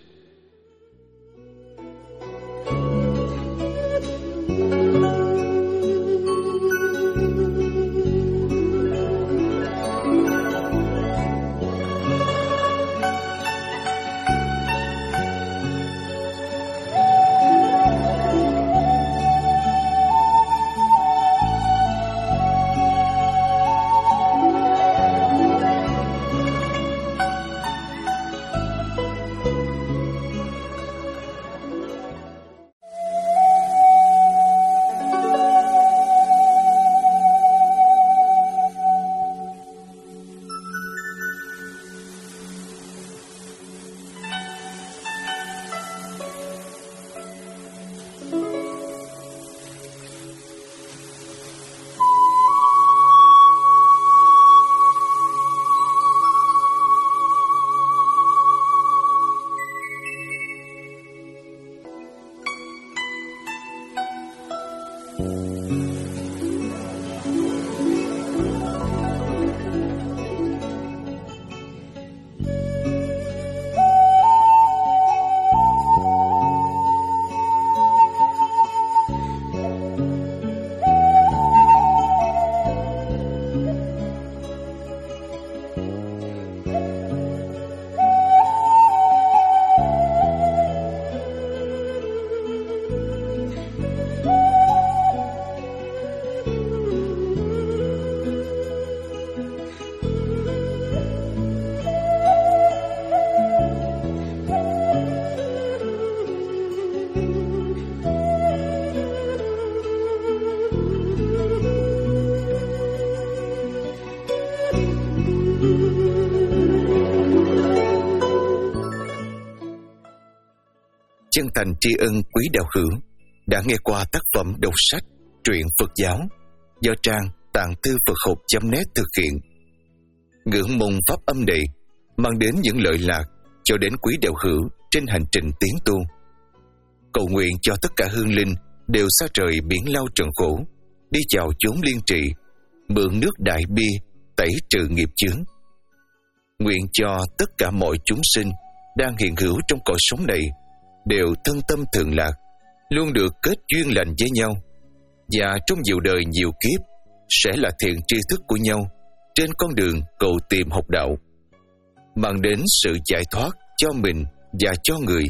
Chân thành tri ân quý đạo hữu đã nghe qua tác phẩm đọc sách truyện Phật giáo do trang tạng thư Phật học chấm net thực hiện. Ngưỡng mong pháp âm này mang đến những lợi lạc cho đến quý đạo hữu trên hành trình tiến tu. Cầu nguyện cho tất cả hương linh đều xa trời biển lao trần khổ, đi vào chốn liên trị, mượn nước đại bi tẩy trừ nghiệp chướng. Nguyện cho tất cả mọi chúng sinh đang hiện hữu trong cõi sống này đều thân tâm thường lạc, luôn được kết duyên lành với nhau, và trong nhiều đời nhiều kiếp sẽ là thiện tri thức của nhau trên con đường cầu tìm học đạo, mang đến sự giải thoát cho mình và cho người.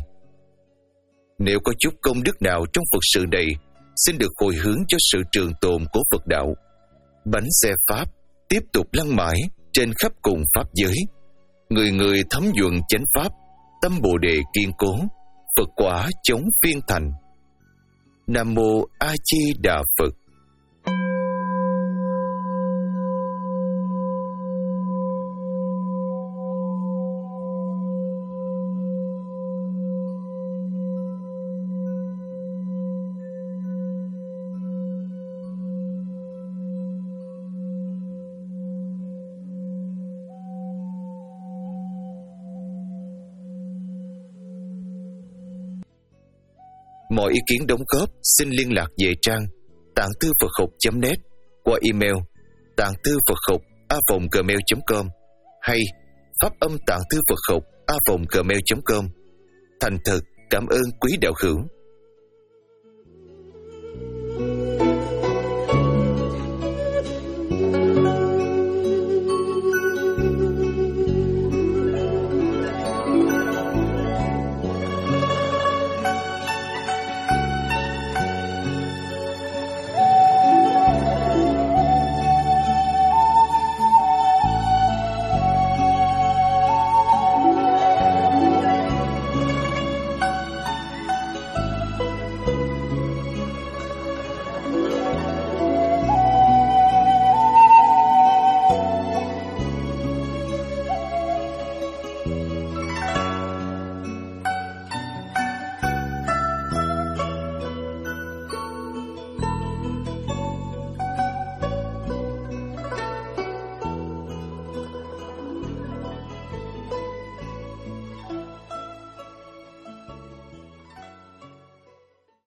Nếu có chút công đức nào trong Phật sự này, xin được hồi hướng cho sự trường tồn của Phật đạo. Bánh xe Pháp tiếp tục lăn mãi trên khắp cùng Pháp giới, người người thấm nhuận chánh Pháp, tâm Bồ Đề kiên cố, Phật quả chống phiên thành. Nam Mô A Di Đà Phật. Mọi ý kiến đóng góp xin liên lạc về trang tạng thư Phật học chấm net qua email tạng thư Phật học a vòng gmail chấm com hay pháp âm tạng thư Phật học a vòng gmail chấm com. Thành thật cảm ơn quý đạo hữu.